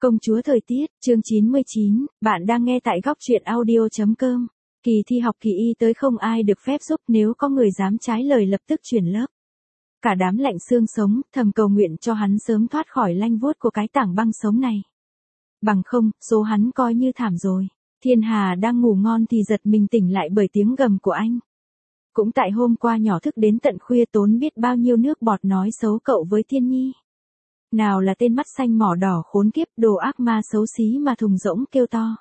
Công chúa thời tiết, chương 99, bạn đang nghe tại góc truyện audio.com. Kỳ thi học kỳ y tới không ai được phép giúp, nếu có người dám trái lời lập tức chuyển lớp. Cả đám lạnh xương sống, thầm cầu nguyện cho hắn sớm thoát khỏi lanh vuốt của cái tảng băng sống này. Bằng không, số hắn coi như thảm rồi. Thiên Hà đang ngủ ngon thì giật mình tỉnh lại bởi tiếng gầm của anh. Cũng tại hôm qua nhỏ thức đến tận khuya tốn biết bao nhiêu nước bọt nói xấu cậu với Thiên Nhi. Nào là tên mắt xanh mỏ đỏ khốn kiếp, đồ ác ma xấu xí mà thùng rỗng kêu to.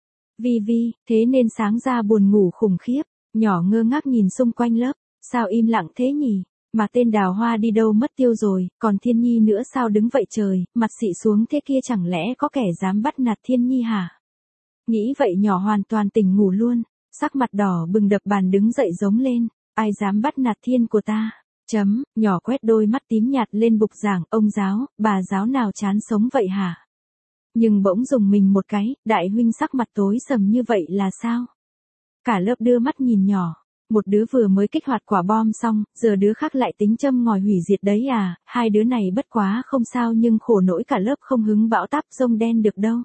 Vi, thế nên sáng ra buồn ngủ khủng khiếp, nhỏ ngơ ngác nhìn xung quanh lớp, sao im lặng thế nhỉ, mà tên Đào Hoa đi đâu mất tiêu rồi, còn Thiên Nhi nữa sao đứng vậy trời, mặt xị xuống thế kia, chẳng lẽ có kẻ dám bắt nạt Thiên Nhi hả? Nghĩ vậy nhỏ hoàn toàn tỉnh ngủ luôn, sắc mặt đỏ bừng đập bàn đứng dậy giống lên, ai dám bắt nạt Thiên của ta? Nhỏ quét đôi mắt tím nhạt lên bục giảng, ông giáo, bà giáo nào chán sống vậy hả? Nhưng bỗng dùng mình một cái, đại huynh sắc mặt tối sầm như vậy là sao? Cả lớp đưa mắt nhìn nhỏ, một đứa vừa mới kích hoạt quả bom xong, giờ đứa khác lại tính châm ngòi hủy diệt đấy à, hai đứa này bất quá không sao nhưng khổ nỗi cả lớp không hứng bão táp rông đen được đâu.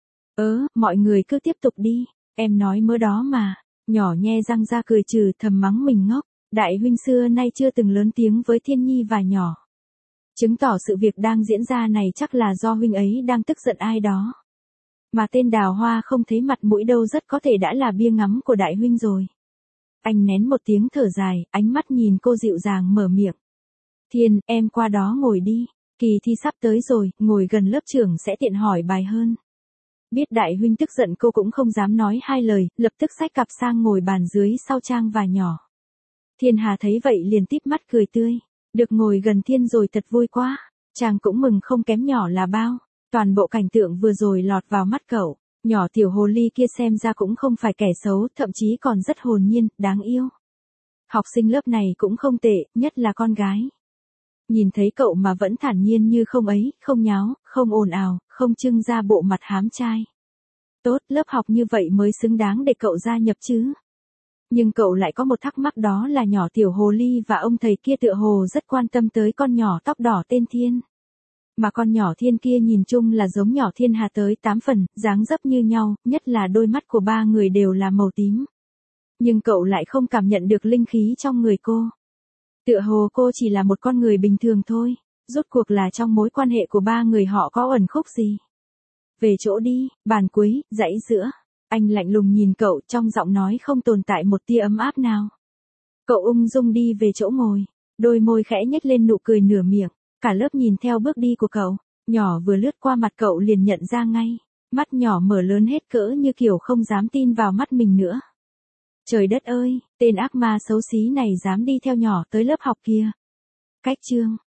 Mọi người cứ tiếp tục đi, em nói mớ đó mà, nhỏ nhe răng ra cười trừ thầm mắng mình ngốc. Đại huynh xưa nay chưa từng lớn tiếng với Thiên Nhi và nhỏ. Chứng tỏ sự việc đang diễn ra này chắc là do huynh ấy đang tức giận ai đó. Mà tên Đào Hoa không thấy mặt mũi đâu, rất có thể đã là bia ngắm của đại huynh rồi. Anh nén một tiếng thở dài, ánh mắt nhìn cô dịu dàng mở miệng. Thiên, em qua đó ngồi đi, kỳ thi sắp tới rồi, ngồi gần lớp trưởng sẽ tiện hỏi bài hơn. Biết đại huynh tức giận cô cũng không dám nói hai lời, lập tức xách cặp sang ngồi bàn dưới sau Trang và nhỏ. Thiên Hà thấy vậy liền tít mắt cười tươi, được ngồi gần Thiên rồi thật vui quá, Trang cũng mừng không kém nhỏ là bao, toàn bộ cảnh tượng vừa rồi lọt vào mắt cậu, nhỏ tiểu hồ ly kia xem ra cũng không phải kẻ xấu, thậm chí còn rất hồn nhiên, đáng yêu. Học sinh lớp này cũng không tệ, nhất là con gái. Nhìn thấy cậu mà vẫn thản nhiên như không ấy, không nháo, không ồn ào, không trưng ra bộ mặt hám trai. Tốt, lớp học như vậy mới xứng đáng để cậu gia nhập chứ. Nhưng cậu lại có một thắc mắc, đó là nhỏ tiểu hồ ly và ông thầy kia tựa hồ rất quan tâm tới con nhỏ tóc đỏ tên Thiên. Mà con nhỏ Thiên kia nhìn chung là giống nhỏ Thiên Hà tới 8 phần, dáng dấp như nhau, nhất là đôi mắt của ba người đều là màu tím. Nhưng cậu lại không cảm nhận được linh khí trong người cô. Tựa hồ cô chỉ là một con người bình thường thôi, rốt cuộc là trong mối quan hệ của ba người họ có ẩn khúc gì. Về chỗ đi, bàn cuối, dãy giữa. Anh lạnh lùng nhìn cậu, trong giọng nói không tồn tại một tia ấm áp nào. Cậu ung dung đi về chỗ ngồi, đôi môi khẽ nhếch lên nụ cười nửa miệng, cả lớp nhìn theo bước đi của cậu, nhỏ vừa lướt qua mặt cậu liền nhận ra ngay, mắt nhỏ mở lớn hết cỡ như kiểu không dám tin vào mắt mình nữa. Trời đất ơi, tên ác ma xấu xí này dám đi theo nhỏ tới lớp học kia. Cách chương